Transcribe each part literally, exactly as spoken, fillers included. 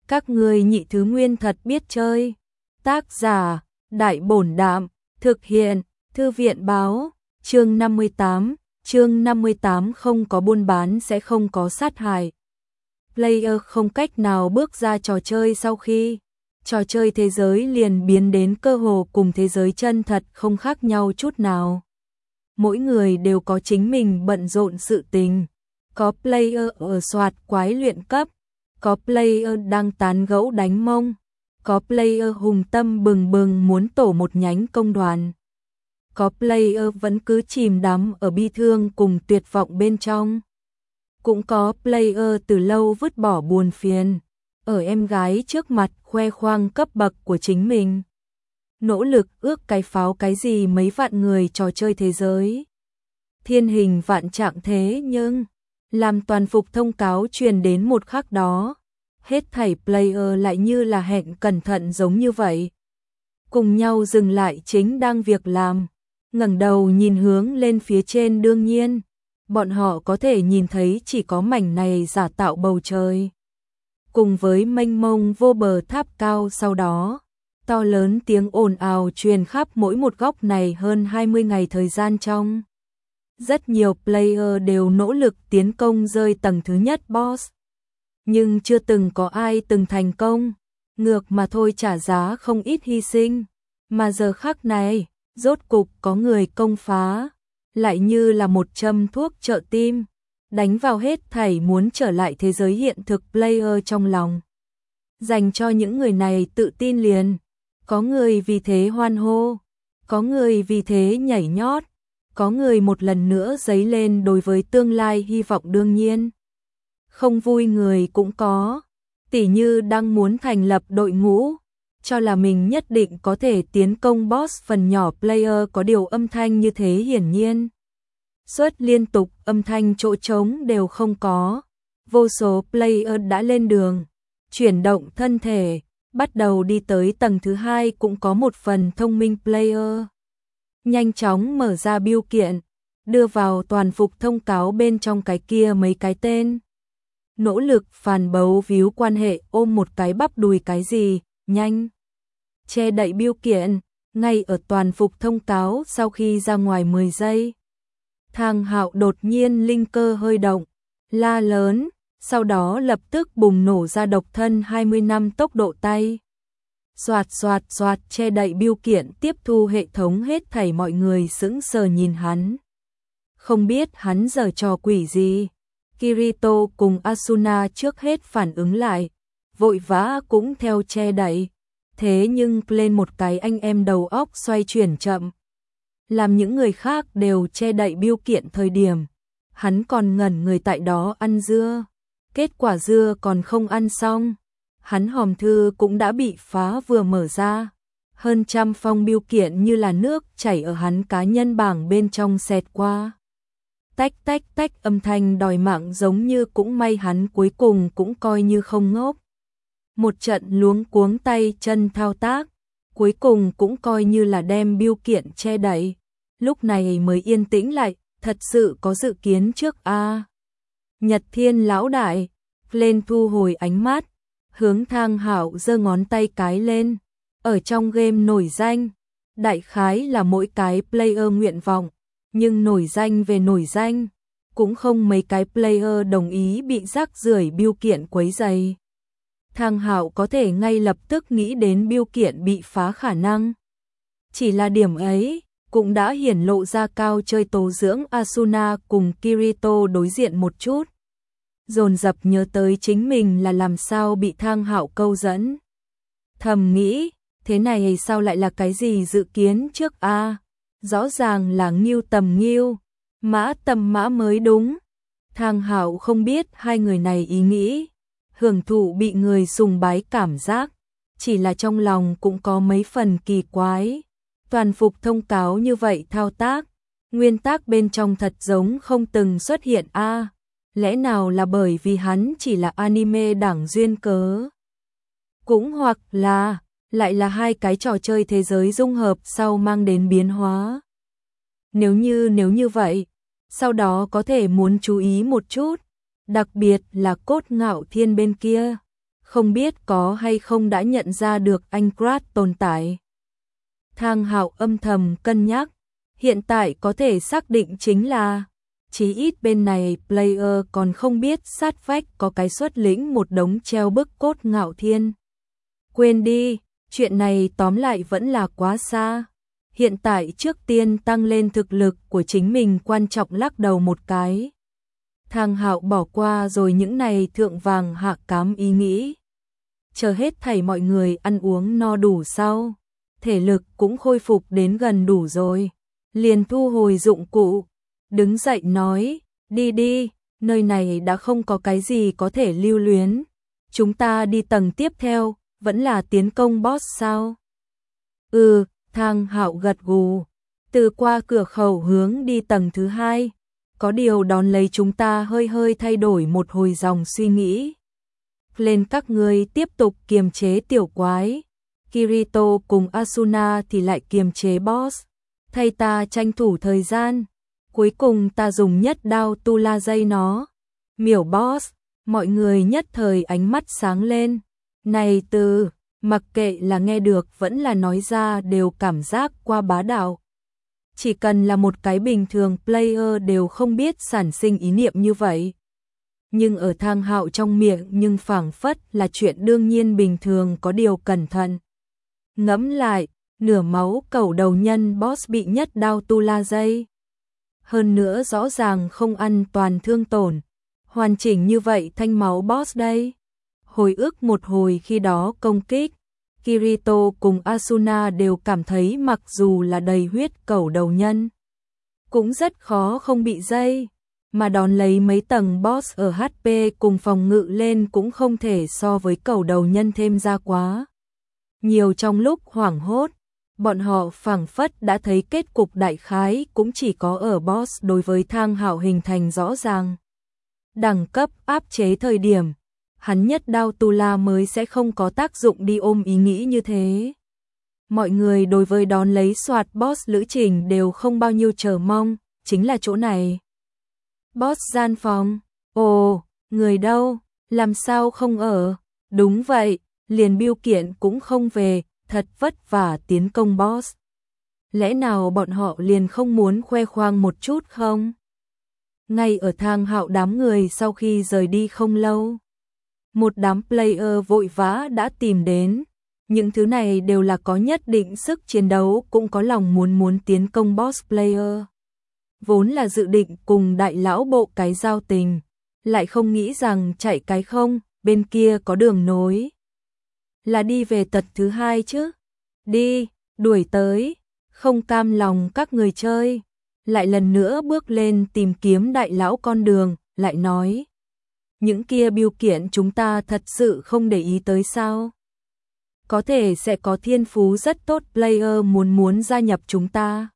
Các ngươi nhị thứ nguyên thật biết chơi. Tác giả, Đại Bổn Đạm, thực hiện, Thư viện Báo, chương năm mươi tám, chương năm mươi tám không có buôn bán sẽ không có sát hại. Player không cách nào bước ra trò chơi sau khi trò chơi thế giới liền biến đến cơ hồ cùng thế giới chân thật không khác nhau chút nào. Mỗi người đều có chính mình bận rộn sự tình. Có player ở soạt quái luyện cấp, có player đang tán gẫu đánh mông, có player hùng tâm bừng bừng muốn tổ một nhánh công đoàn. Có player vẫn cứ chìm đắm ở bi thương cùng tuyệt vọng bên trong. Cũng có player từ lâu vứt bỏ buồn phiền, ở em gái trước mặt khoe khoang cấp bậc của chính mình. Nỗ lực ước cái pháo cái gì mấy vạn người trò chơi thế giới. Thiên hình vạn trạng thế nhưng, làm toàn phục thông cáo truyền đến một khắc đó, hết thảy player lại như là hẹn cẩn thận giống như vậy. Cùng nhau dừng lại chính đang việc làm, ngẩng đầu nhìn hướng lên phía trên đương nhiên. Bọn họ có thể nhìn thấy chỉ có mảnh này giả tạo bầu trời. Cùng với mênh mông vô bờ tháp cao sau đó, to lớn tiếng ồn ào truyền khắp mỗi một góc này hơn hai mươi ngày thời gian trong. Rất nhiều player đều nỗ lực tiến công rơi tầng thứ nhất boss. Nhưng chưa từng có ai từng thành công, ngược mà thôi trả giá không ít hy sinh. Mà giờ khắc này, rốt cục có người công phá. Lại như là một châm thuốc trợ tim, đánh vào hết thảy muốn trở lại thế giới hiện thực player trong lòng. Dành cho những người này tự tin liền, có người vì thế hoan hô, có người vì thế nhảy nhót, có người một lần nữa dấy lên đối với tương lai hy vọng đương nhiên. Không vui người cũng có, tỉ như đang muốn thành lập đội ngũ, cho là mình nhất định có thể tiến công boss phần nhỏ player có điều âm thanh như thế hiển nhiên. Suốt liên tục âm thanh chỗ trống đều không có, vô số player đã lên đường, chuyển động thân thể, bắt đầu đi tới tầng thứ hai cũng có một phần thông minh player. Nhanh chóng mở ra bưu kiện, đưa vào toàn phục thông cáo bên trong cái kia mấy cái tên. Nỗ lực phản bấu víu quan hệ ôm một cái bắp đùi cái gì, nhanh. Che đậy bưu kiện, ngay ở toàn phục thông cáo sau khi ra ngoài mười giây. Thang Hạo đột nhiên linh cơ hơi động, la lớn, sau đó lập tức bùng nổ ra độc thân hai mươi năm tốc độ tay. Soạt soạt soạt che đậy bưu kiện tiếp thu hệ thống hết thảy mọi người sững sờ nhìn hắn. Không biết hắn giở trò quỷ gì. Kirito cùng Asuna trước hết phản ứng lại, vội vã cũng theo che đậy. Thế nhưng lên một cái anh em đầu óc xoay chuyển chậm. Làm những người khác đều che đậy bưu kiện thời điểm. Hắn còn ngẩn người tại đó ăn dưa. Kết quả dưa còn không ăn xong. Hắn hòm thư cũng đã bị phá vừa mở ra. Hơn trăm phong bưu kiện như là nước chảy ở hắn cá nhân bảng bên trong xẹt qua. Tách tách tách âm thanh đòi mạng giống như cũng may hắn cuối cùng cũng coi như không ngốc. Một trận luống cuống tay chân thao tác, cuối cùng cũng coi như là đem bưu kiện che đậy. Lúc này mới yên tĩnh lại, thật sự có dự kiến trước a. À. Nhật Thiên lão đại, lên thu hồi ánh mắt, hướng Thang Hạo giơ ngón tay cái lên. Ở trong game nổi danh, đại khái là mỗi cái player nguyện vọng, nhưng nổi danh về nổi danh, cũng không mấy cái player đồng ý bị rác rưởi bưu kiện quấy rầy. Thang Hạo có thể ngay lập tức nghĩ đến bưu kiện bị phá khả năng. Chỉ là điểm ấy, cũng đã hiển lộ ra cao chơi tố dưỡng Asuna cùng Kirito đối diện một chút. Dồn dập nhớ tới chính mình là làm sao bị Thang Hạo câu dẫn. Thầm nghĩ, thế này sao lại là cái gì dự kiến trước a? À? Rõ ràng là Ngưu tầm Ngưu, Mã tầm Mã mới đúng. Thang Hạo không biết hai người này ý nghĩ. Hưởng thụ bị người sùng bái cảm giác, chỉ là trong lòng cũng có mấy phần kỳ quái. Toàn phục thông cáo như vậy thao tác, nguyên tắc bên trong thật giống không từng xuất hiện a. À, lẽ nào là bởi vì hắn chỉ là anime đảng duyên cớ? Cũng hoặc là, lại là hai cái trò chơi thế giới dung hợp sau mang đến biến hóa. Nếu như nếu như vậy, sau đó có thể muốn chú ý một chút. Đặc biệt là Cốt Ngạo Thiên bên kia, không biết có hay không đã nhận ra được anh Krat tồn tại. Thang Hạo âm thầm cân nhắc, hiện tại có thể xác định chính là, chí ít bên này player còn không biết sát vách có cái xuất lĩnh một đống treo bức cốt Ngạo Thiên. Quên đi, chuyện này tóm lại vẫn là quá xa. Hiện tại trước tiên tăng lên thực lực của chính mình quan trọng, lắc đầu một cái. Thang Hạo bỏ qua rồi những này thượng vàng hạ cám ý nghĩ. Chờ hết thảy mọi người ăn uống no đủ sau, thể lực cũng khôi phục đến gần đủ rồi, liền thu hồi dụng cụ, đứng dậy nói, đi đi, nơi này đã không có cái gì có thể lưu luyến. Chúng ta đi tầng tiếp theo, vẫn là tiến công boss sao? Ừ, Thang Hạo gật gù, từ qua cửa khẩu hướng đi tầng thứ hai. Có điều đón lấy chúng ta hơi hơi thay đổi một hồi dòng suy nghĩ. Lên các ngươi tiếp tục kiềm chế tiểu quái, Kirito cùng Asuna thì lại kiềm chế boss, thay ta tranh thủ thời gian. Cuối cùng ta dùng nhất đao tu la dây nó. Miểu boss, mọi người nhất thời ánh mắt sáng lên. Này từ, mặc kệ là nghe được vẫn là nói ra đều cảm giác qua bá đạo. Chỉ cần là một cái bình thường player đều không biết sản sinh ý niệm như vậy. Nhưng ở Thang Hạo trong miệng nhưng phảng phất là chuyện đương nhiên bình thường, có điều cẩn thận. Ngẫm lại, nửa máu cẩu đầu nhân boss bị nhất đao tu la dây. Hơn nữa rõ ràng không ăn toàn thương tổn. Hoàn chỉnh như vậy thanh máu boss đây. Hồi ức một hồi khi đó công kích, Kirito cùng Asuna đều cảm thấy mặc dù là đầy huyết cẩu đầu nhân, cũng rất khó không bị dây, mà đón lấy mấy tầng boss ở hát pê cùng phòng ngự lên cũng không thể so với cẩu đầu nhân thêm ra quá nhiều. Trong lúc hoảng hốt, bọn họ phảng phất đã thấy kết cục đại khái cũng chỉ có ở boss đối với Thang Hạo hình thành rõ ràng. Đẳng cấp áp chế thời điểm, hắn nhất đao tu la mới sẽ không có tác dụng đi ôm ý nghĩ như thế. Mọi người đối với đón lấy soạt boss lữ trình đều không bao nhiêu chờ mong, chính là chỗ này. Boss gian phòng, ồ, người đâu, làm sao không ở? Đúng vậy, liền biêu kiện cũng không về, thật vất vả tiến công boss. Lẽ nào bọn họ liền không muốn khoe khoang một chút không? Ngay ở Thang Hạo đám người sau khi rời đi không lâu, một đám player vội vã đã tìm đến. Những thứ này đều là có nhất định sức chiến đấu, cũng có lòng muốn muốn tiến công boss player. Vốn là dự định cùng đại lão bộ cái giao tình, lại không nghĩ rằng chạy cái không, bên kia có đường nối. Là đi về tật thứ hai chứ? Đi, đuổi tới, không cam lòng các người chơi. Lại lần nữa bước lên tìm kiếm đại lão con đường, lại nói. Những kia biêu kiện chúng ta thật sự không để ý tới sao? Có thể sẽ có thiên phú rất tốt player muốn muốn gia nhập chúng ta.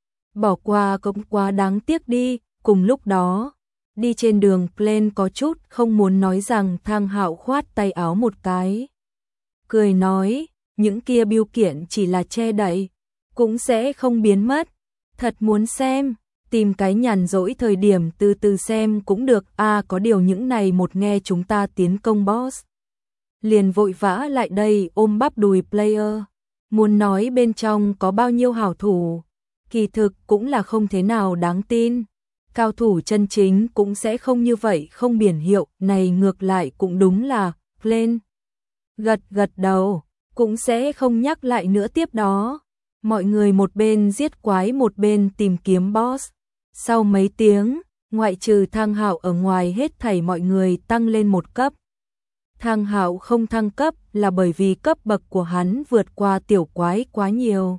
Bỏ qua cũng quá đáng tiếc đi. Cùng lúc đó, đi trên đường Plain có chút không muốn nói rằng Thang Hạo khoát tay áo một cái. Cười nói, những kia biêu kiện chỉ là che đậy, cũng sẽ không biến mất. Thật muốn xem, tìm cái nhàn rỗi thời điểm từ từ xem cũng được. À có điều những này một nghe chúng ta tiến công boss, liền vội vã lại đây ôm bắp đùi player. Muốn nói bên trong có bao nhiêu hảo thủ, kỳ thực cũng là không thế nào đáng tin. Cao thủ chân chính cũng sẽ không như vậy không biển hiệu này, ngược lại cũng đúng là Plain gật gật đầu, cũng sẽ không nhắc lại nữa. Tiếp đó, mọi người một bên giết quái một bên tìm kiếm boss. Sau mấy tiếng, ngoại trừ Thang Hạo ở ngoài hết thảy mọi người tăng lên một cấp. Thang Hạo không thăng cấp là bởi vì cấp bậc của hắn vượt qua tiểu quái quá nhiều.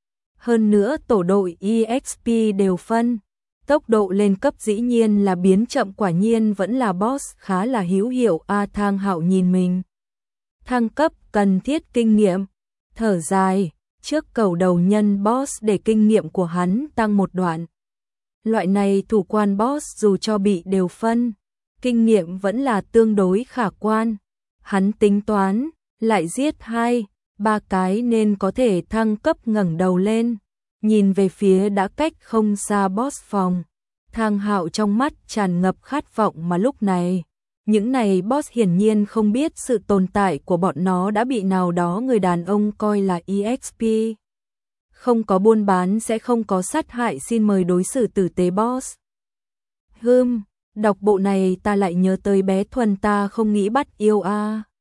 Hơn nữa tổ đội e ích pê đều phân, tốc độ lên cấp dĩ nhiên là biến chậm, quả nhiên vẫn là boss khá là hữu hiệu. A à, Thang Hạo nhìn mình thăng cấp cần thiết kinh nghiệm, thở dài, trước cầu đầu nhân boss để kinh nghiệm của hắn tăng một đoạn. Loại này thủ quan boss dù cho bị đều phân, kinh nghiệm vẫn là tương đối khả quan. Hắn tính toán, lại giết hai, ba cái nên có thể thăng cấp. Ngẩng đầu lên, nhìn về phía đã cách không xa boss phòng. Thang Hạo trong mắt tràn ngập khát vọng, mà lúc này Những này boss hiển nhiên không biết sự tồn tại của bọn nó đã bị nào đó người đàn ông coi là e ích pê. Không có buôn bán sẽ không có sát hại, xin mời đối xử tử tế boss. Hừm, đọc bộ này ta lại nhớ tới bé Thuần, ta không nghĩ bắt yêu a. À.